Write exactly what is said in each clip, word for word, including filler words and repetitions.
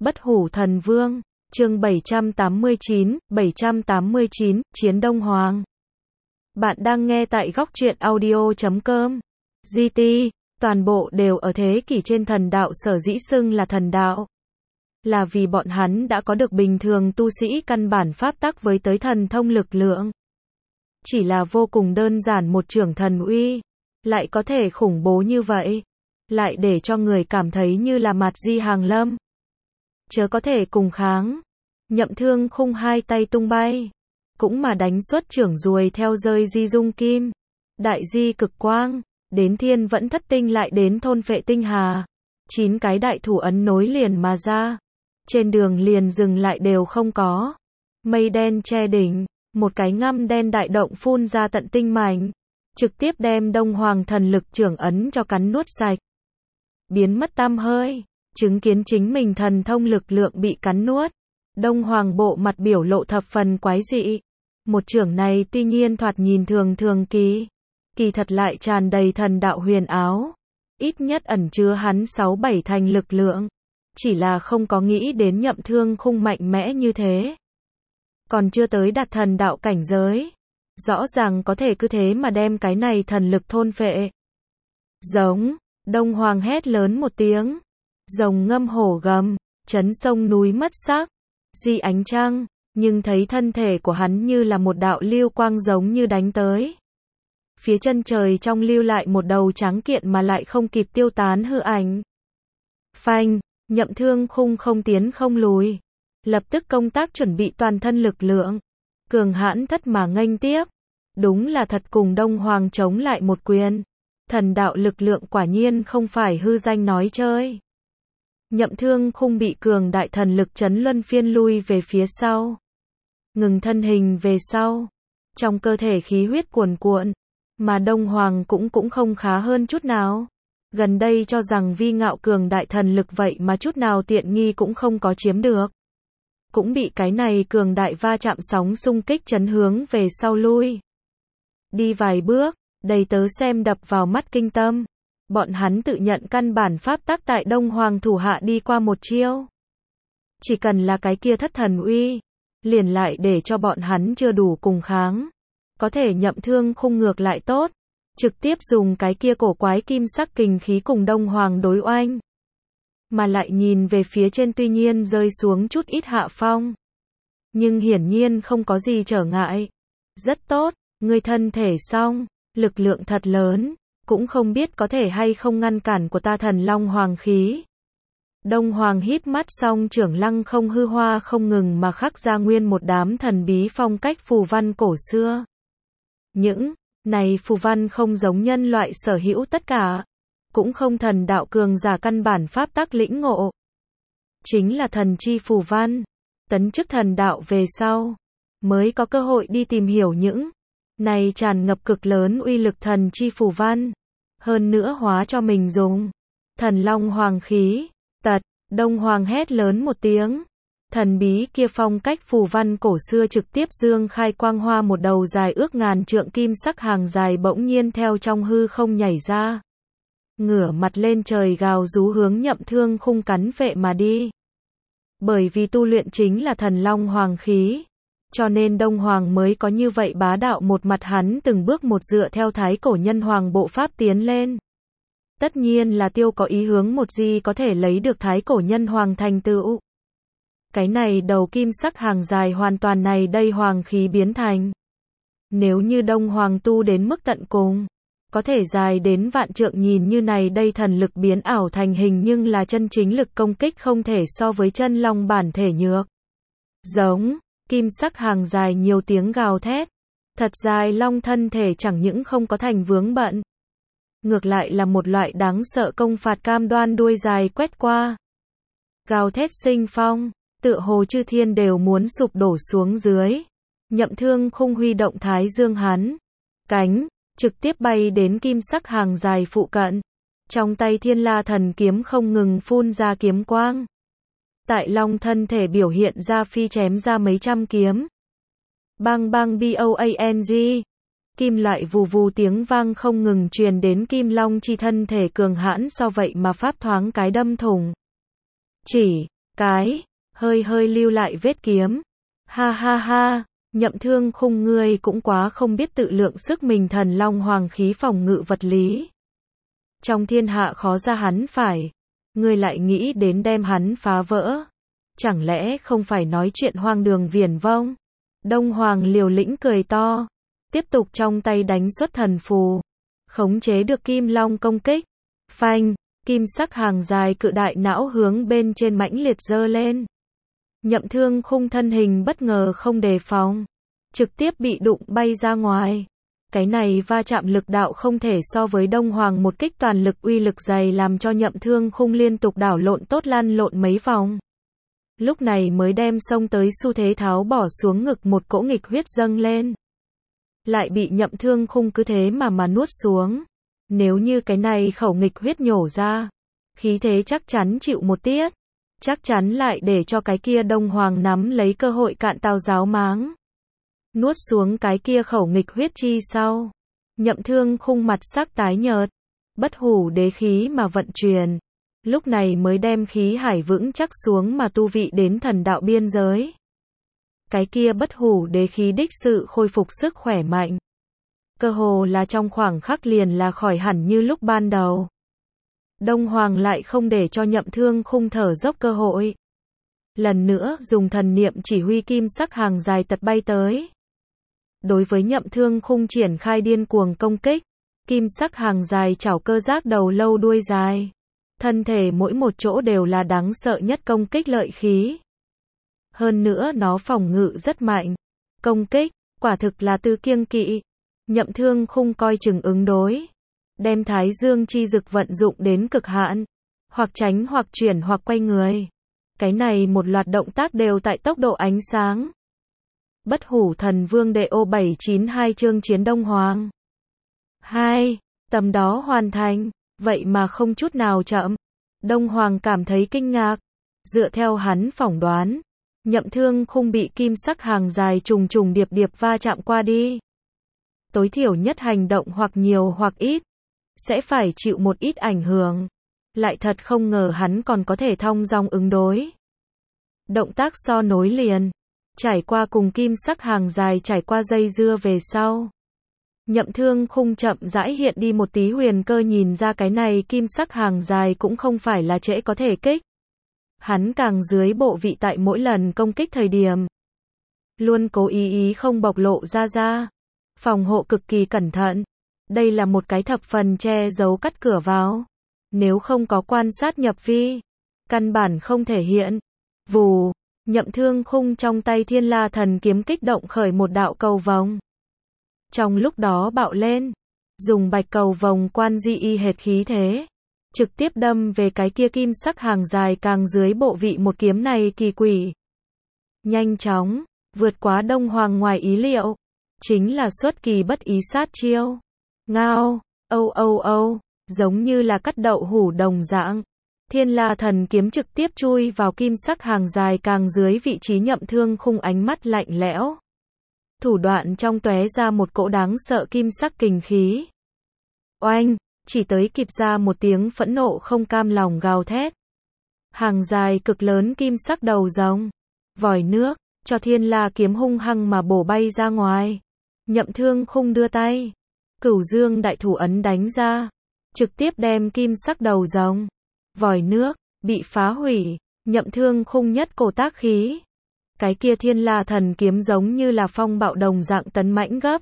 Bất hủ thần vương, chương bảy trăm tám mươi chín, bảy trăm tám mươi chín, Chiến Đông Hoàng. Bạn đang nghe tại góc truyện audio chấm com. giê tê, toàn bộ đều ở thế kỷ trên thần đạo sở dĩ xưng là thần đạo. Là vì bọn hắn đã có được bình thường tu sĩ căn bản pháp tắc với tới thần thông lực lượng. Chỉ là vô cùng đơn giản một chưởng thần uy, lại có thể khủng bố như vậy. Lại để cho người cảm thấy như là Mạt Di hàng lâm. Chớ có thể cùng kháng. Nhậm Thương Khung hai tay tung bay. Cũng mà đánh xuất chưởng ruồi theo rơi di dung kim. Đại di cực quang. Đến thiên vẫn thất tinh lại đến thôn phệ tinh hà. Chín cái đại thủ ấn nối liền mà ra. Trên đường liền dừng lại đều không có. Mây đen che đỉnh. Một cái ngăm đen đại động phun ra tận tinh mảnh. Trực tiếp đem Đông Hoàng thần lực chưởng ấn cho cắn nuốt sạch. Biến mất tăm hơi. Chứng kiến chính mình thần thông lực lượng bị cắn nuốt. Đông Hoàng bộ mặt biểu lộ thập phần quái dị. Một chưởng này tuy nhiên thoạt nhìn thường thường kỳ. Kỳ thật lại tràn đầy thần đạo huyền áo. Ít nhất ẩn chứa hắn sáu bảy thành lực lượng. Chỉ là không có nghĩ đến Nhậm Thương Khung mạnh mẽ như thế. Còn chưa tới đạt thần đạo cảnh giới. Rõ ràng có thể cứ thế mà đem cái này thần lực thôn phệ. Giống, Đông Hoàng hét lớn một tiếng. Rồng ngâm hổ gầm, chấn sông núi mất sắc. Di ánh trăng, nhưng thấy thân thể của hắn như là một đạo lưu quang giống như đánh tới. Phía chân trời trong lưu lại một đầu trắng kiện mà lại không kịp tiêu tán hư ảnh. Phanh, Nhậm Thương Khung không tiến không lùi. Lập tức công tác chuẩn bị toàn thân lực lượng. Cường hãn thất mà nghênh tiếp. Đúng là thật cùng Đông Hoàng chống lại một quyền. Thần đạo lực lượng quả nhiên không phải hư danh nói chơi. Nhậm Thương Khung bị cường đại thần lực chấn luân phiên lui về phía sau. Ngừng thân hình về sau. Trong cơ thể khí huyết cuồn cuộn. Mà Đông Hoàng cũng cũng không khá hơn chút nào. Gần đây cho rằng vi ngạo cường đại thần lực vậy mà chút nào tiện nghi cũng không có chiếm được. Cũng bị cái này cường đại va chạm sóng xung kích chấn hướng về sau lui. Đi vài bước, đầy tớ xem đập vào mắt kinh tâm. Bọn hắn tự nhận căn bản pháp tắc tại Đông Hoàng thủ hạ đi qua một chiêu. Chỉ cần là cái kia thất thần uy, liền lại để cho bọn hắn chưa đủ cùng kháng. Có thể Nhậm Thương Khung ngược lại tốt. Trực tiếp dùng cái kia cổ quái kim sắc kình khí cùng Đông Hoàng đối oanh. Mà lại nhìn về phía trên tuy nhiên rơi xuống chút ít hạ phong. Nhưng hiển nhiên không có gì trở ngại. Rất tốt, ngươi thân thể xong, lực lượng thật lớn. Cũng không biết có thể hay không ngăn cản của ta thần long hoàng khí. Đông Hoàng híp mắt xong trưởng lăng không hư hoa không ngừng mà khắc ra nguyên một đám thần bí phong cách phù văn cổ xưa. Những này phù văn không giống nhân loại sở hữu tất cả. Cũng không thần đạo cường giả căn bản pháp tắc lĩnh ngộ. Chính là thần chi phù văn. Tấn chức thần đạo về sau. Mới có cơ hội đi tìm hiểu những này tràn ngập cực lớn uy lực thần chi phù văn. Hơn nữa hóa cho mình dùng. Thần long hoàng khí. Tật, Đông Hoàng hét lớn một tiếng. Thần bí kia phong cách phù văn cổ xưa trực tiếp dương khai quang hoa một đầu dài ước ngàn trượng kim sắc hàng dài bỗng nhiên theo trong hư không nhảy ra. Ngửa mặt lên trời gào rú hướng Nhậm Thương Khung cắn phệ mà đi. Bởi vì tu luyện chính là thần long hoàng khí. Cho nên Đông Hoàng mới có như vậy bá đạo một mặt hắn từng bước một dựa theo thái cổ nhân hoàng bộ pháp tiến lên. Tất nhiên là tiêu có ý hướng một gì có thể lấy được thái cổ nhân hoàng thành tựu. Cái này đầu kim sắc hàng dài hoàn toàn này đây hoàng khí biến thành. Nếu như Đông Hoàng tu đến mức tận cùng. Có thể dài đến vạn trượng nhìn như này đây thần lực biến ảo thành hình nhưng là chân chính lực công kích không thể so với chân long bản thể nhược. Giống. Kim sắc hàng dài nhiều tiếng gào thét. Thật dài long thân thể chẳng những không có thành vướng bận. Ngược lại là một loại đáng sợ công phạt cam đoan đuôi dài quét qua. Gào thét sinh phong. Tựa hồ chư thiên đều muốn sụp đổ xuống dưới. Nhậm Thương Khung huy động thái dương hắn. Cánh. Trực tiếp bay đến kim sắc hàng dài phụ cận. Trong tay Thiên La thần kiếm không ngừng phun ra kiếm quang. Tại long thân thể biểu hiện ra phi chém ra mấy trăm kiếm. Bang bang boang. Kim loại vù vù tiếng vang không ngừng truyền đến kim long chi thân thể cường hãn so vậy mà pháp thoáng cái đâm thủng. Chỉ, cái, hơi hơi lưu lại vết kiếm. Ha ha ha, Nhậm Thương Khung ngươi cũng quá không biết tự lượng sức mình, thần long hoàng khí phòng ngự vật lý. Trong thiên hạ khó ra hắn phải, ngươi lại nghĩ đến đem hắn phá vỡ. Chẳng lẽ không phải nói chuyện hoang đường viển vông? Đông Hoàng liều lĩnh cười to, tiếp tục trong tay đánh xuất thần phù, khống chế được kim long công kích. Phanh, kim sắc hàng dài cự đại não hướng bên trên mãnh liệt giơ lên. Nhậm Thương Khung thân hình bất ngờ không đề phòng, trực tiếp bị đụng bay ra ngoài. Cái này va chạm lực đạo không thể so với Đông Hoàng một kích toàn lực uy lực dày, làm cho Nhậm Thương Khung liên tục đảo lộn tốt lăn lộn mấy vòng. Lúc này mới đem xông tới xu thế tháo bỏ xuống ngực một cỗ nghịch huyết dâng lên. Lại bị Nhậm Thương Khung cứ thế mà mà nuốt xuống. Nếu như cái này khẩu nghịch huyết nhổ ra, khí thế chắc chắn chịu một tiết. Chắc chắn lại để cho cái kia Đông Hoàng nắm lấy cơ hội cạn tao giáo máng. Nuốt xuống cái kia khẩu nghịch huyết chi sau. Nhậm Thương Khung mặt sắc tái nhợt. Bất hủ đế khí mà vận chuyển. Lúc này mới đem khí hải vững chắc xuống mà tu vị đến thần đạo biên giới. Cái kia bất hủ đế khí đích sự khôi phục sức khỏe mạnh. Cơ hồ là trong khoảng khắc liền là khỏi hẳn như lúc ban đầu. Đông Hoàng lại không để cho Nhậm Thương Khung thở dốc cơ hội. Lần nữa dùng thần niệm chỉ huy kim sắc hàng dài tật bay tới. Đối với Nhậm Thương Khung triển khai điên cuồng công kích. Kim sắc hàng dài chảo cơ giác đầu lâu đuôi dài. Thân thể mỗi một chỗ đều là đáng sợ nhất công kích lợi khí. Hơn nữa nó phòng ngự rất mạnh. Công kích, quả thực là tư kiêng kỵ. Nhậm Thương Khung coi chừng ứng đối. Đem Thái Dương chi dực vận dụng đến cực hạn. Hoặc tránh hoặc chuyển hoặc quay người. Cái này một loạt động tác đều tại tốc độ ánh sáng. Bất hủ thần vương đệ ô bảy chín hai chương chiến Đông Hoàng. hai. Tầm đó hoàn thành. Vậy mà không chút nào chậm. Đông Hoàng cảm thấy kinh ngạc. Dựa theo hắn phỏng đoán, Nhậm Thương Khung bị kim sắc hàng dài trùng trùng điệp điệp va chạm qua đi. Tối thiểu nhất hành động hoặc nhiều hoặc ít, sẽ phải chịu một ít ảnh hưởng. Lại thật không ngờ hắn còn có thể thong dong ứng đối. Động tác so nối liền, trải qua cùng kim sắc hàng dài trải qua dây dưa về sau. Nhậm Thương Khung chậm rãi hiện đi một tí huyền cơ, nhìn ra cái này kim sắc hàng dài cũng không phải là trễ có thể kích. Hắn càng dưới bộ vị tại mỗi lần công kích thời điểm. Luôn cố ý ý không bộc lộ ra ra. Phòng hộ cực kỳ cẩn thận. Đây là một cái thập phần che giấu cắt cửa vào. Nếu không có quan sát nhập vi, căn bản không thể hiện. Vù, Nhậm Thương Khung trong tay Thiên La Thần kiếm kích động khởi một đạo cầu vồng. Trong lúc đó bạo lên, dùng bạch cầu vồng quan di y hệt khí thế, trực tiếp đâm về cái kia kim sắc hàng dài càng dưới bộ vị một kiếm này kỳ quỷ. Nhanh chóng, vượt quá Đông Hoàng ngoài ý liệu, chính là xuất kỳ bất ý sát chiêu. Ngao, âu âu âu, giống như là cắt đậu hủ đồng dạng. Thiên La Thần kiếm trực tiếp chui vào kim sắc hàng dài càng dưới vị trí Nhậm Thương Khung, ánh mắt lạnh lẽo. Thủ đoạn trong tóe ra một cỗ đáng sợ kim sắc kình khí. Oanh, chỉ tới kịp ra một tiếng phẫn nộ không cam lòng gào thét. Hàng dài cực lớn kim sắc đầu rồng, vòi nước, cho Thiên La kiếm hung hăng mà bổ bay ra ngoài. Nhậm Thương Khung đưa tay, Cửu Dương đại thủ ấn đánh ra, trực tiếp đem kim sắc đầu rồng, vòi nước, bị phá hủy. Nhậm Thương Khung nhất cổ tác khí. Cái kia Thiên La Thần kiếm giống như là phong bạo đồng dạng tấn mãnh gấp.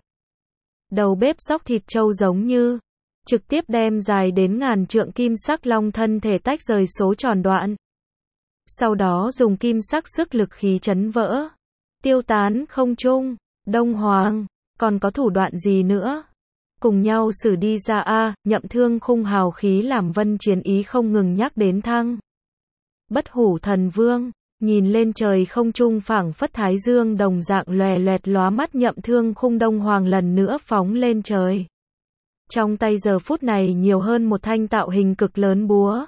Đầu bếp xóc thịt trâu giống như, trực tiếp đem dài đến ngàn trượng kim sắc long thân thể tách rời số tròn đoạn. Sau đó dùng kim sắc sức lực khí chấn vỡ, tiêu tán không trung. Đông Hoàng, còn có thủ đoạn gì nữa? Cùng nhau xử đi ra a. Nhậm Thương Khung hào khí làm vân chiến ý không ngừng nhắc đến thăng. Bất hủ thần vương, nhìn lên trời không trung phảng phất thái dương đồng dạng lòe loẹt lóa mắt. Nhậm Thương Khung Đông Hoàng lần nữa phóng lên trời. Trong tay giờ phút này nhiều hơn một thanh tạo hình cực lớn búa.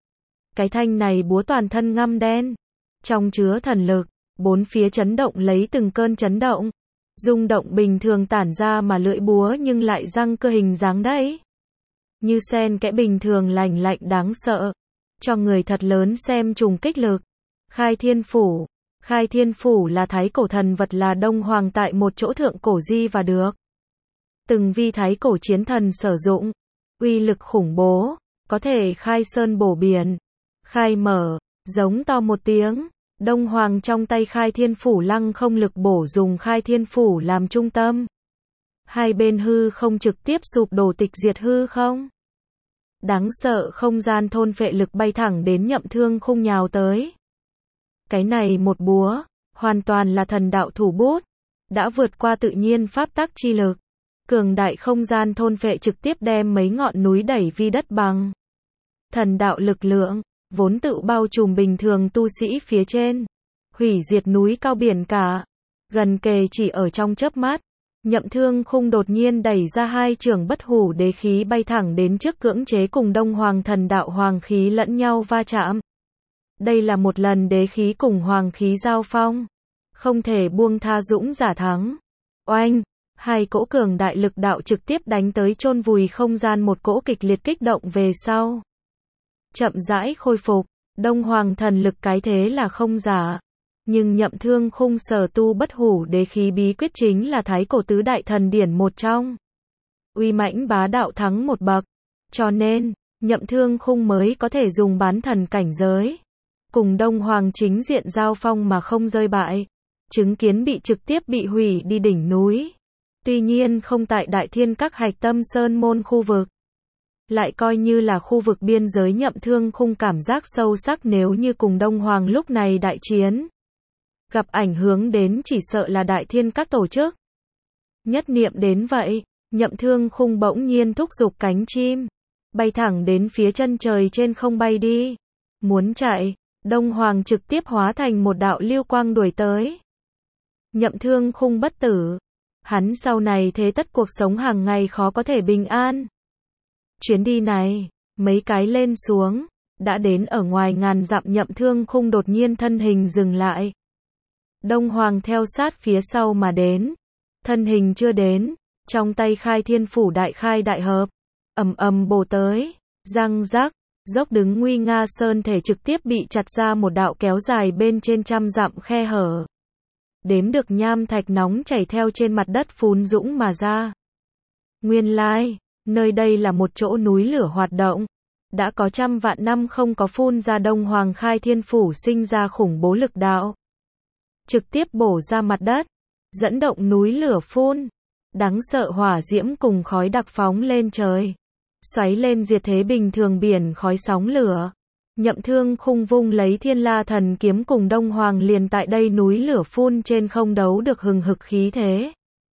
Cái thanh này búa toàn thân ngăm đen, trong chứa thần lực, bốn phía chấn động lấy từng cơn chấn động. Rung động bình thường tản ra mà lưỡi búa nhưng lại răng cơ hình dáng đấy. Như sen kẽ bình thường lành lạnh đáng sợ. Cho người thật lớn xem trùng kích lực. Khai Thiên Phủ. Khai Thiên Phủ là thái cổ thần vật là Đông Hoàng tại một chỗ thượng cổ di và được. Từng vi thái cổ chiến thần sử dụng. Uy lực khủng bố, có thể khai sơn bổ biển. Khai mở, giống to một tiếng. Đông Hoàng trong tay Khai Thiên Phủ lăng không lực bổ dùng Khai Thiên Phủ làm trung tâm. Hai bên hư không trực tiếp sụp đổ tịch diệt hư không. Đáng sợ không gian thôn phệ lực bay thẳng đến Nhậm Thương Khung nhào tới. Cái này một búa, hoàn toàn là thần đạo thủ bút, đã vượt qua tự nhiên pháp tắc chi lực. Cường đại không gian thôn phệ trực tiếp đem mấy ngọn núi đẩy vi đất bằng. Thần đạo lực lượng, vốn tự bao trùm bình thường tu sĩ phía trên. Hủy diệt núi cao biển cả. Gần kề chỉ ở trong chớp mắt. Nhậm Thương Khung đột nhiên đẩy ra hai trường bất hủ đế khí bay thẳng đến trước cưỡng chế cùng Đông Hoàng thần đạo hoàng khí lẫn nhau va chạm. Đây là một lần đế khí cùng hoàng khí giao phong. Không thể buông tha dũng giả thắng. Oanh! Hai cỗ cường đại lực đạo trực tiếp đánh tới chôn vùi không gian một cỗ kịch liệt kích động về sau. Chậm rãi khôi phục, Đông Hoàng thần lực cái thế là không giả. Nhưng Nhậm Thương Khung sở tu bất hủ đế khí bí quyết chính là thái cổ tứ đại thần điển một trong. Uy mãnh bá đạo thắng một bậc. Cho nên, Nhậm Thương Khung mới có thể dùng bán thần cảnh giới. Cùng Đông Hoàng chính diện giao phong mà không rơi bại. Chứng kiến bị trực tiếp bị hủy đi đỉnh núi. Tuy nhiên không tại Đại Thiên các hạch tâm sơn môn khu vực. Lại coi như là khu vực biên giới Nhậm Thương Khung cảm giác sâu sắc nếu như cùng Đông Hoàng lúc này đại chiến. Gặp ảnh hưởng đến chỉ sợ là Đại Thiên các tổ chức. Nhất niệm đến vậy, Nhậm Thương Khung bỗng nhiên thúc giục cánh chim. Bay thẳng đến phía chân trời trên không bay đi. Muốn chạy, Đông Hoàng trực tiếp hóa thành một đạo lưu quang đuổi tới. Nhậm Thương Khung bất tử. Hắn sau này thế tất cuộc sống hàng ngày khó có thể bình an. Chuyến đi này, mấy cái lên xuống, đã đến ở ngoài ngàn dặm Nhậm Thương Khung đột nhiên thân hình dừng lại. Đông Hoàng theo sát phía sau mà đến. Thân hình chưa đến, trong tay Khai Thiên Phủ đại khai đại hợp, ầm ầm bổ tới, răng rắc, dốc đứng nguy nga sơn thể trực tiếp bị chặt ra một đạo kéo dài bên trên trăm dặm khe hở. Đếm được nham thạch nóng chảy theo trên mặt đất phun dũng mà ra. Nguyên lai, nơi đây là một chỗ núi lửa hoạt động. Đã có trăm vạn năm không có phun ra Đông Hoàng Khai Thiên Phủ sinh ra khủng bố lực đạo. Trực tiếp bổ ra mặt đất, dẫn động núi lửa phun. Đáng sợ hỏa diễm cùng khói đặc phóng lên trời. Xoáy lên diệt thế bình thường biển khói sóng lửa. Nhậm Thương Khung vung lấy Thiên La Thần kiếm cùng Đông Hoàng liền tại đây núi lửa phun trên không đấu được hừng hực khí thế.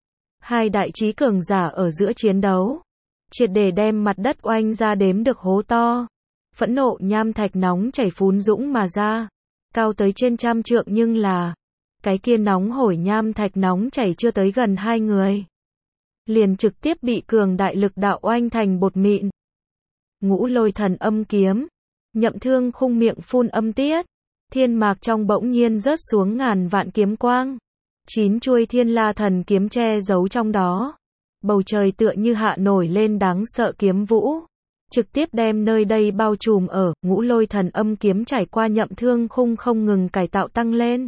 Hai đại chí cường giả ở giữa chiến đấu, triệt để đem mặt đất oanh ra đếm được hố to. Phẫn nộ nham thạch nóng chảy phún dũng mà ra, cao tới trên trăm trượng nhưng là, cái kia nóng hổi nham thạch nóng chảy chưa tới gần hai người. Liền trực tiếp bị cường đại lực đạo oanh thành bột mịn. Ngũ Lôi Thần Âm Kiếm. Nhậm Thương Khung miệng phun âm tiết, thiên mạc trong bỗng nhiên rớt xuống ngàn vạn kiếm quang. Chín chuôi Thiên La Thần kiếm che giấu trong đó. Bầu trời tựa như hạ nổi lên đáng sợ kiếm vũ. Trực tiếp đem nơi đây bao trùm ở, Ngũ Lôi Thần Âm Kiếm trải qua Nhậm Thương Khung không ngừng cải tạo tăng lên.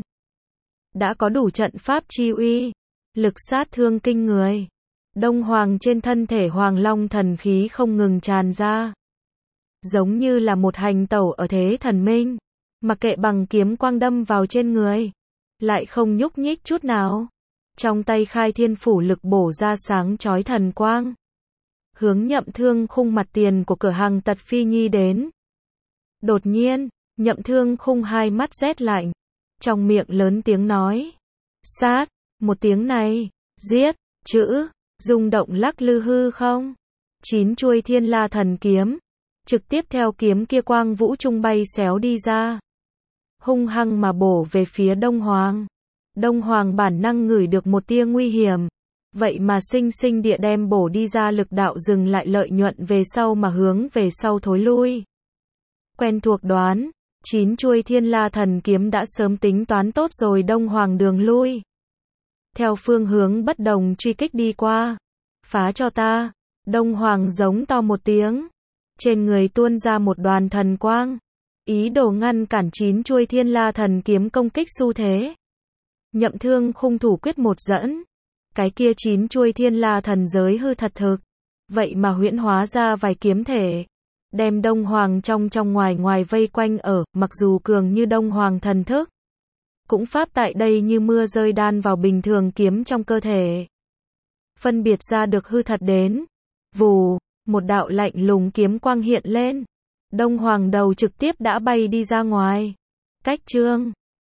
Đã có đủ trận pháp chi uy, lực sát thương kinh người. Đông Hoàng trên thân thể Hoàng Long thần khí không ngừng tràn ra. Giống như là một hành tẩu ở thế thần minh, mặc kệ bằng kiếm quang đâm vào trên người, lại không nhúc nhích chút nào. Trong tay Khai Thiên Phủ lực bổ ra sáng chói thần quang. Hướng Nhậm Thương Khung mặt tiền của cửa hàng Tật Phi Nhi đến. Đột nhiên, Nhậm Thương Khung hai mắt rét lạnh, trong miệng lớn tiếng nói. Sát, một tiếng này, giết, chữ, rung động lắc lư hư không. Chín chuôi Thiên La Thần kiếm. Trực tiếp theo kiếm kia quang vũ trung bay xéo đi ra. Hung hăng mà bổ về phía Đông Hoàng. Đông Hoàng bản năng ngửi được một tia nguy hiểm. Vậy mà sinh sinh địa đem bổ đi ra lực đạo dừng lại lợi nhuận về sau mà hướng về sau thối lui. Quen thuộc đoán, chín chuôi Thiên La Thần kiếm đã sớm tính toán tốt rồi Đông Hoàng đường lui. Theo phương hướng bất đồng truy kích đi qua. Phá cho ta. Đông Hoàng giống to một tiếng. Trên người tuôn ra một đoàn thần quang. Ý đồ ngăn cản chín chuôi thiên la thần kiếm công kích xu thế. Nhậm Thương khung thủ quyết một dẫn. Cái kia chín chuôi thiên la thần giới hư thật thực. Vậy mà huyễn hóa ra vài kiếm thể. Đem Đông Hoàng trong trong ngoài ngoài vây quanh ở, mặc dù cường như Đông Hoàng thần thức. Cũng pháp tại đây như mưa rơi đan vào bình thường kiếm trong cơ thể. Phân biệt ra được hư thật đến. Vù, một đạo lạnh lùng kiếm quang hiện lên. Đông Hoàng đầu trực tiếp đã bay đi ra ngoài. Cách chương